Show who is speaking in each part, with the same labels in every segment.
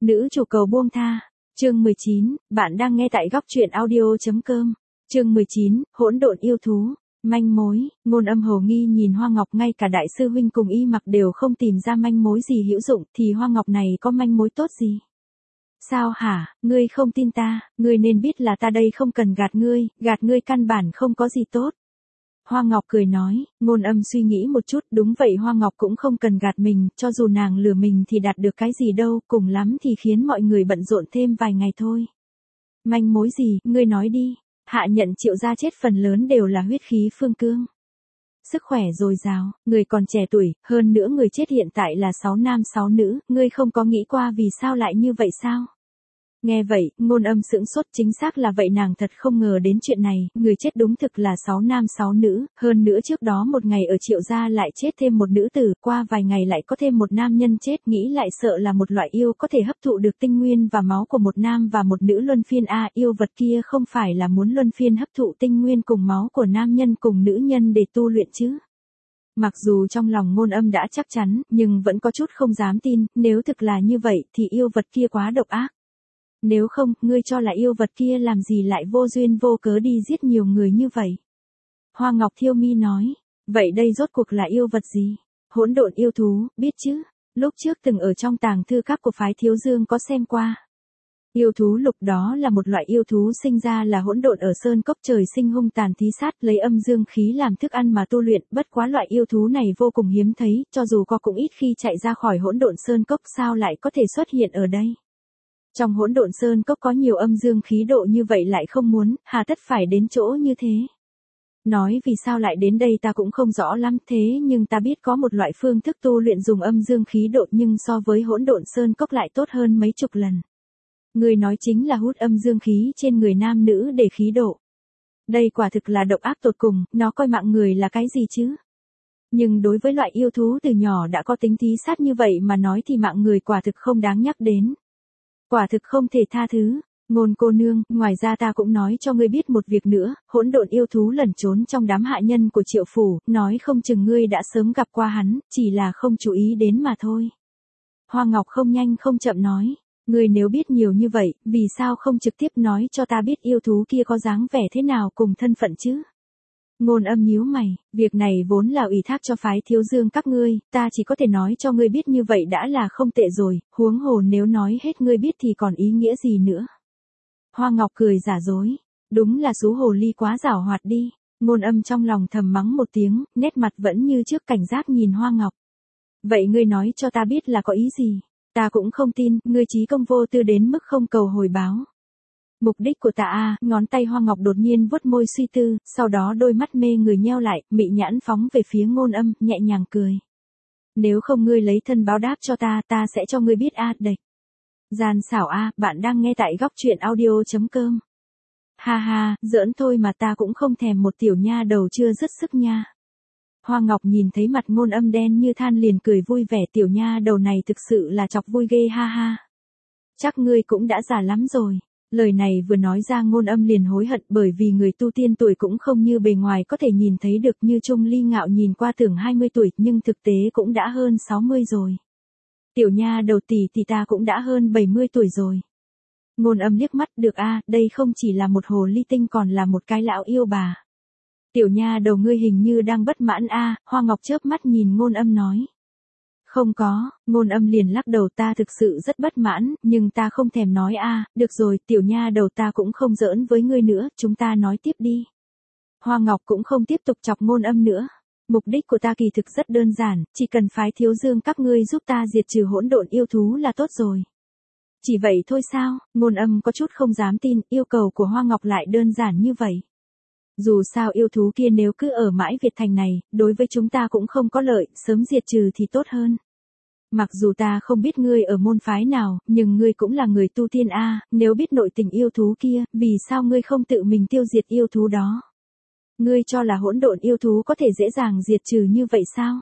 Speaker 1: Nữ chủ cầu buông tha. Chương 19, bạn đang nghe tại góc truyện audio.com. Chương 19, hỗn độn yêu thú. Manh mối. Ngôn Âm hồ nghi nhìn Hoa Ngọc, ngay cả đại sư huynh cùng Y Mặc đều không tìm ra manh mối gì hữu dụng, thì Hoa Ngọc này có manh mối tốt gì? Sao hả, ngươi không tin ta, ngươi nên biết là ta đây không cần gạt ngươi căn bản không có gì tốt. Hoa Ngọc cười nói. Ngôn Âm suy nghĩ một chút, đúng vậy, Hoa Ngọc cũng không cần gạt mình, cho dù nàng lừa mình thì đạt được cái gì đâu, cùng lắm thì khiến mọi người bận rộn thêm vài ngày thôi. Manh mối gì, ngươi nói đi. Hạ Nhận Triệu gia chết phần lớn đều là huyết khí phương cương. Sức khỏe dồi dào, người còn trẻ tuổi, hơn nữa người chết hiện tại là 6 nam 6 nữ, ngươi không có nghĩ qua vì sao lại như vậy sao? Nghe vậy, Ngôn Âm sững sốt, chính xác là vậy, nàng thật không ngờ đến chuyện này, người chết đúng thực là 6 nam 6 nữ, hơn nữa trước đó một ngày ở Triệu gia lại chết thêm một nữ tử, qua vài ngày lại có thêm một nam nhân chết, nghĩ lại sợ là một loại yêu có thể hấp thụ được tinh nguyên và máu của một nam và một nữ luân phiên yêu vật kia không phải là muốn luân phiên hấp thụ tinh nguyên cùng máu của nam nhân cùng nữ nhân để tu luyện chứ? Mặc dù trong lòng Ngôn Âm đã chắc chắn, nhưng vẫn có chút không dám tin, nếu thực là như vậy thì yêu vật kia quá độc ác. Nếu không, ngươi cho là yêu vật kia làm gì lại vô duyên vô cớ đi giết nhiều người như vậy? Hoa Ngọc thiêu mi nói. Vậy đây rốt cuộc là yêu vật gì? Hỗn độn yêu thú, biết chứ? Lúc trước từng ở trong tàng thư các của phái Thiếu Dương có xem qua. Yêu thú lục đó là một loại yêu thú sinh ra là hỗn độn ở sơn cốc, trời sinh hung tàn thí sát, lấy âm dương khí làm thức ăn mà tu luyện, bất quá loại yêu thú này vô cùng hiếm thấy, cho dù có cũng ít khi chạy ra khỏi hỗn độn sơn cốc, sao lại có thể xuất hiện ở đây? Trong hỗn độn sơn cốc có nhiều âm dương khí độ như vậy lại không muốn, hà tất phải đến chỗ như thế. Nói vì sao lại đến đây ta cũng không rõ lắm, thế nhưng ta biết có một loại phương thức tu luyện dùng âm dương khí độ nhưng so với hỗn độn sơn cốc lại tốt hơn mấy chục lần. Người nói chính là hút âm dương khí trên người nam nữ để khí độ. Đây quả thực là độc ác tột cùng, nó coi mạng người là cái gì chứ? Nhưng đối với loại yêu thú từ nhỏ đã có tính thí sát như vậy mà nói thì mạng người quả thực không đáng nhắc đến. Quả thực không thể tha thứ. Ngôn cô nương, ngoài ra ta cũng nói cho ngươi biết một việc nữa, hỗn độn yêu thú lẩn trốn trong đám hạ nhân của Triệu phủ, nói không chừng ngươi đã sớm gặp qua hắn, chỉ là không chú ý đến mà thôi. Hoa Ngọc không nhanh không chậm nói. Ngươi nếu biết nhiều như vậy, vì sao không trực tiếp nói cho ta biết yêu thú kia có dáng vẻ thế nào cùng thân phận chứ? Ngôn Âm nhíu mày, việc này vốn là ủy thác cho phái Thiếu Dương các ngươi, ta chỉ có thể nói cho ngươi biết như vậy đã là không tệ rồi, huống hồ nếu nói hết ngươi biết thì còn ý nghĩa gì nữa. Hoa Ngọc cười giả dối, đúng là xú hồ ly quá giảo hoạt đi. Ngôn Âm trong lòng thầm mắng một tiếng, nét mặt vẫn như trước cảnh giác nhìn Hoa Ngọc. Vậy ngươi nói cho ta biết là có ý gì? Ta cũng không tin, ngươi trí công vô tư đến mức không cầu hồi báo. Mục đích của ta ngón tay Hoa Ngọc đột nhiên vuốt môi suy tư, sau đó đôi mắt mê người nheo lại, mị nhãn phóng về phía Ngôn Âm, nhẹ nhàng cười. Nếu không ngươi lấy thân báo đáp cho ta sẽ cho ngươi biết đệch. Gian xảo bạn đang nghe tại góc truyện audio.com. Ha ha, giỡn thôi mà, ta cũng không thèm một tiểu nha đầu chưa dứt sức nha. Hoa Ngọc nhìn thấy mặt Ngôn Âm đen như than liền cười vui vẻ, tiểu nha đầu này thực sự là chọc vui ghê, ha ha. Chắc ngươi cũng đã già lắm rồi. Lời này vừa nói ra Ngôn Âm liền hối hận, bởi vì người tu tiên tuổi cũng không như bề ngoài có thể nhìn thấy được, như Trung Ly Ngạo nhìn qua tưởng 20 tuổi nhưng thực tế cũng đã hơn 60 rồi. Tiểu nha đầu tỷ ta cũng đã hơn 70 tuổi rồi. Ngôn Âm liếc mắt, được đây không chỉ là một hồ ly tinh còn là một cái lão yêu bà. Tiểu nha đầu ngươi hình như đang bất mãn Hoa Ngọc chớp mắt nhìn Ngôn Âm nói. Không có, Ngôn Âm liền lắc đầu, ta thực sự rất bất mãn, nhưng ta không thèm nói được rồi, tiểu nha đầu ta cũng không giỡn với ngươi nữa, chúng ta nói tiếp đi. Hoa Ngọc cũng không tiếp tục chọc Ngôn Âm nữa. Mục đích của ta kỳ thực rất đơn giản, chỉ cần phái Thiếu Dương các ngươi giúp ta diệt trừ hỗn độn yêu thú là tốt rồi. Chỉ vậy thôi sao? Ngôn Âm có chút không dám tin, yêu cầu của Hoa Ngọc lại đơn giản như vậy. Dù sao yêu thú kia nếu cứ ở mãi Việt Thành này, đối với chúng ta cũng không có lợi, sớm diệt trừ thì tốt hơn. Mặc dù ta không biết ngươi ở môn phái nào, nhưng ngươi cũng là người tu tiên nếu biết nội tình yêu thú kia, vì sao ngươi không tự mình tiêu diệt yêu thú đó? Ngươi cho là hỗn độn yêu thú có thể dễ dàng diệt trừ như vậy sao?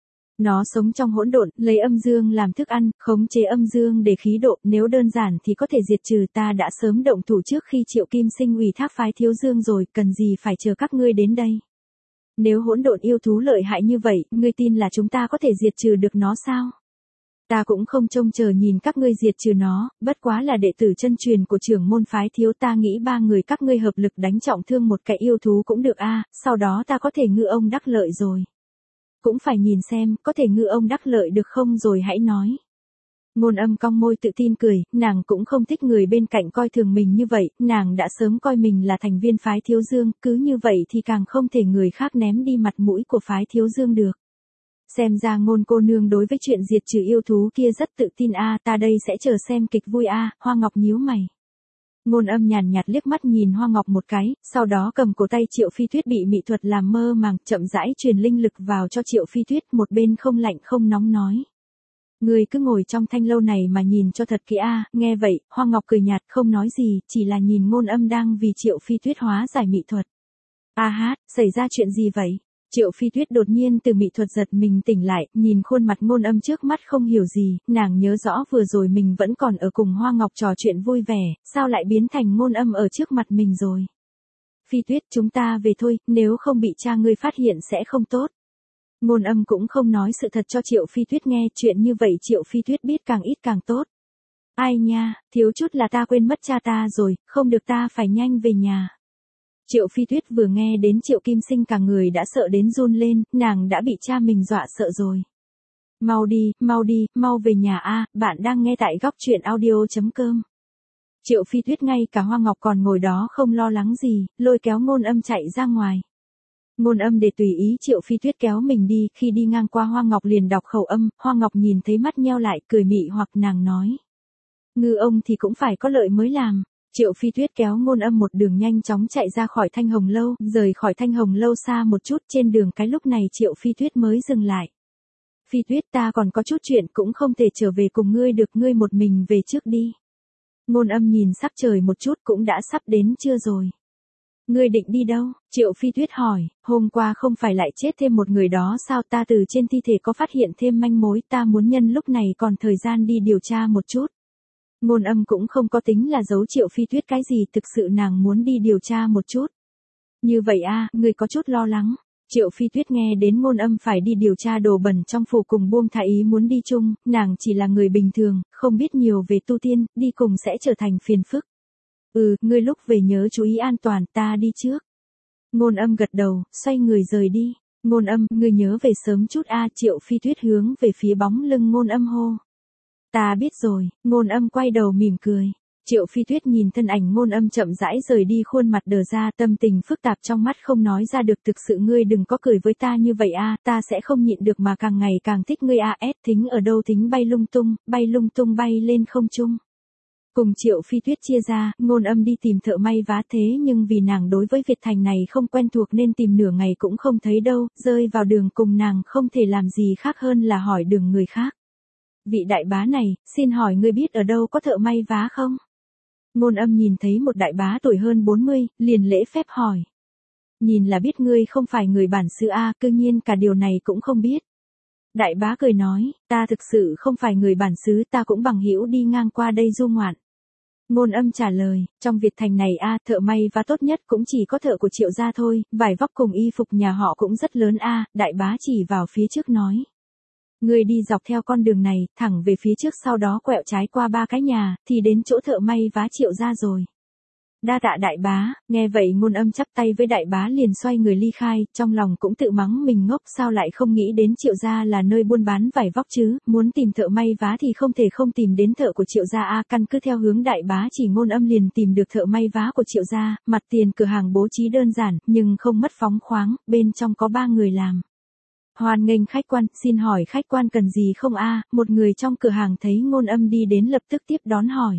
Speaker 1: Nó sống trong hỗn độn, lấy âm dương làm thức ăn, khống chế âm dương để khí độ, nếu đơn giản thì có thể diệt trừ, ta đã sớm động thủ trước khi Triệu Kim Sinh ủy thác phái Thiếu Dương rồi, cần gì phải chờ các ngươi đến đây? Nếu hỗn độn yêu thú lợi hại như vậy, ngươi tin là chúng ta có thể diệt trừ được nó sao? Ta cũng không trông chờ nhìn các ngươi diệt trừ nó, bất quá là đệ tử chân truyền của trưởng môn phái thiếu, ta nghĩ ba người các ngươi hợp lực đánh trọng thương một cái yêu thú cũng được a, sau đó ta có thể ngư ông đắc lợi rồi. Cũng phải nhìn xem, có thể ngư ông đắc lợi được không rồi hãy nói. Ngôn Âm cong môi tự tin cười, nàng cũng không thích người bên cạnh coi thường mình như vậy, nàng đã sớm coi mình là thành viên phái Thiếu Dương, cứ như vậy thì càng không thể người khác ném đi mặt mũi của phái Thiếu Dương được. Xem ra Ngôn cô nương đối với chuyện diệt trừ yêu thú kia rất tự tin a, ta đây sẽ chờ xem kịch vui a. Hoa Ngọc nhíu mày. Ngôn Âm nhàn nhạt liếc mắt nhìn Hoa Ngọc một cái, sau đó cầm cổ tay Triệu Phi Tuyết bị mị thuật làm mơ màng, chậm rãi truyền linh lực vào cho Triệu Phi Tuyết, một bên không lạnh không nóng nói. Ngươi cứ ngồi trong thanh lâu này mà nhìn cho thật kỹ a. Nghe vậy, Hoa Ngọc cười nhạt không nói gì, chỉ là nhìn Ngôn Âm đang vì Triệu Phi Tuyết hóa giải mị thuật. A hát, xảy ra chuyện gì vậy? Triệu Phi Tuyết đột nhiên từ mị thuật giật mình tỉnh lại, nhìn khuôn mặt Ngôn Âm trước mắt không hiểu gì, nàng nhớ rõ vừa rồi mình vẫn còn ở cùng Hoa Ngọc trò chuyện vui vẻ, sao lại biến thành Ngôn Âm ở trước mặt mình rồi? Phi Tuyết, chúng ta về thôi, nếu không bị cha ngươi phát hiện sẽ không tốt. Ngôn Âm cũng không nói sự thật cho Triệu Phi Tuyết nghe, chuyện như vậy Triệu Phi Tuyết biết càng ít càng tốt. Ai nha, thiếu chút là ta quên mất cha ta rồi, không được, ta phải nhanh về nhà. Triệu Phi Tuyết vừa nghe đến Triệu Kim Sinh cả người đã sợ đến run lên, nàng đã bị cha mình dọa sợ rồi. Mau đi, mau về nhà a, bạn đang nghe tại góc truyện audio.com. Triệu Phi Tuyết ngay cả Hoa Ngọc còn ngồi đó không lo lắng gì, lôi kéo Ngôn Âm chạy ra ngoài. Ngôn Âm để tùy ý Triệu Phi Tuyết kéo mình đi, khi đi ngang qua Hoa Ngọc liền đọc khẩu âm, Hoa Ngọc nhìn thấy mắt nheo lại, cười mị hoặc nàng nói. Ngư ông thì cũng phải có lợi mới làm. Triệu Phi Tuyết kéo Ngôn Âm một đường nhanh chóng chạy ra khỏi Thanh Hồng Lâu, rời khỏi Thanh Hồng Lâu xa một chút, trên đường cái lúc này Triệu Phi Tuyết mới dừng lại. Phi Tuyết, ta còn có chút chuyện cũng không thể trở về cùng ngươi được, ngươi một mình về trước đi. Ngôn Âm nhìn sắc trời một chút, cũng đã sắp đến trưa rồi. Ngươi định đi đâu? Triệu Phi Tuyết hỏi, hôm qua không phải lại chết thêm một người đó sao, ta từ trên thi thể có phát hiện thêm manh mối, ta muốn nhân lúc này còn thời gian đi điều tra một chút. Ngôn Âm cũng không có tính là giấu Triệu Phi Tuyết cái gì, thực sự nàng muốn đi điều tra một chút. Như vậy a, ngươi có chút lo lắng. Triệu Phi Tuyết nghe đến Ngôn Âm phải đi điều tra đồ bẩn trong phủ cùng buông tha ý muốn đi chung, nàng chỉ là người bình thường, không biết nhiều về tu tiên, đi cùng sẽ trở thành phiền phức. Ngươi lúc về nhớ chú ý an toàn, ta đi trước. Ngôn Âm gật đầu, xoay người rời đi. Ngôn Âm, ngươi nhớ về sớm chút a. Triệu Phi Tuyết hướng về phía bóng lưng Ngôn Âm hô. Ta biết rồi. Ngôn Âm quay đầu mỉm cười. Triệu Phi Tuyết nhìn thân ảnh Ngôn Âm chậm rãi rời đi, khuôn mặt đờ ra, tâm tình phức tạp trong mắt không nói ra được, thực sự ngươi đừng có cười với ta như vậy a, ta sẽ không nhịn được mà càng ngày càng thích ngươi a. Thính ở đâu thính bay lung tung bay lên không trung. Cùng Triệu Phi Tuyết chia ra, Ngôn Âm đi tìm thợ may vá, thế nhưng vì nàng đối với Việt Thành này không quen thuộc nên tìm nửa ngày cũng không thấy đâu, rơi vào đường cùng nàng không thể làm gì khác hơn là hỏi đường người khác. Vị đại bá này, xin hỏi ngươi biết ở đâu có thợ may vá không? Ngôn Âm nhìn thấy một đại bá tuổi hơn 40, liền lễ phép hỏi. Nhìn là biết ngươi không phải người bản xứ a, cư nhiên cả điều này cũng không biết. Đại bá cười nói, ta thực sự không phải người bản xứ, ta cũng bằng hữu đi ngang qua đây du ngoạn. Ngôn Âm trả lời, trong Việt Thành này a, thợ may vá tốt nhất cũng chỉ có thợ của Triệu gia thôi, vải vóc cùng y phục nhà họ cũng rất lớn a. Đại bá chỉ vào phía trước nói. Ngươi đi dọc theo con đường này, thẳng về phía trước, sau đó quẹo trái qua 3 cái nhà, thì đến chỗ thợ may vá Triệu gia rồi. Đa tạ đại bá. Nghe vậy Ngôn Âm chắp tay với đại bá liền xoay người ly khai, trong lòng cũng tự mắng mình ngốc, sao lại không nghĩ đến Triệu gia là nơi buôn bán vải vóc chứ, muốn tìm thợ may vá thì không thể không tìm đến thợ của Triệu gia a. Căn cứ theo hướng đại bá chỉ, Ngôn Âm liền tìm được thợ may vá của Triệu gia, mặt tiền cửa hàng bố trí đơn giản, nhưng không mất phóng khoáng, bên trong có 3 người làm. Hoan nghênh khách quan, xin hỏi khách quan cần gì không a? Một người trong cửa hàng thấy Ngôn Âm đi đến lập tức tiếp đón hỏi.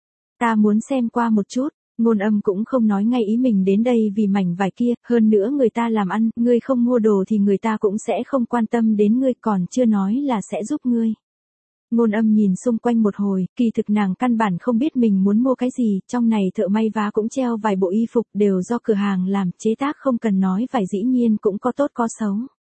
Speaker 1: Ta muốn xem qua một chút. Ngôn Âm cũng không nói ngay ý mình đến đây vì mảnh vải kia, hơn nữa người ta làm ăn, ngươi không mua đồ thì người ta cũng sẽ không quan tâm đến ngươi, còn chưa nói là sẽ giúp ngươi. Ngôn Âm nhìn xung quanh một hồi, kỳ thực nàng căn bản không biết mình muốn mua cái gì, trong này thợ may vá cũng treo vài bộ y phục đều do cửa hàng làm, chế tác không cần nói vải dĩ nhiên cũng có tốt có xấu.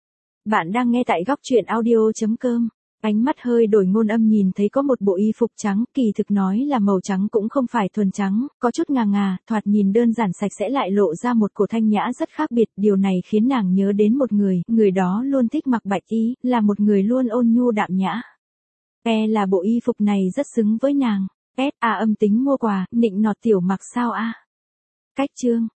Speaker 1: Bạn đang nghe tại góc truyện audio.com. Ánh mắt hơi đổi, Ngôn Âm nhìn thấy có một bộ y phục trắng, kỳ thực nói là màu trắng cũng không phải thuần trắng, có chút ngà ngà, thoạt nhìn đơn giản sạch sẽ lại lộ ra một cổ thanh nhã rất khác biệt, điều này khiến nàng nhớ đến một người đó luôn thích mặc bạch y, là một người luôn ôn nhu đạm nhã. Là bộ y phục này rất xứng với nàng. Âm tính mua quà, nịnh nọt tiểu mặc sao a. Cách chương.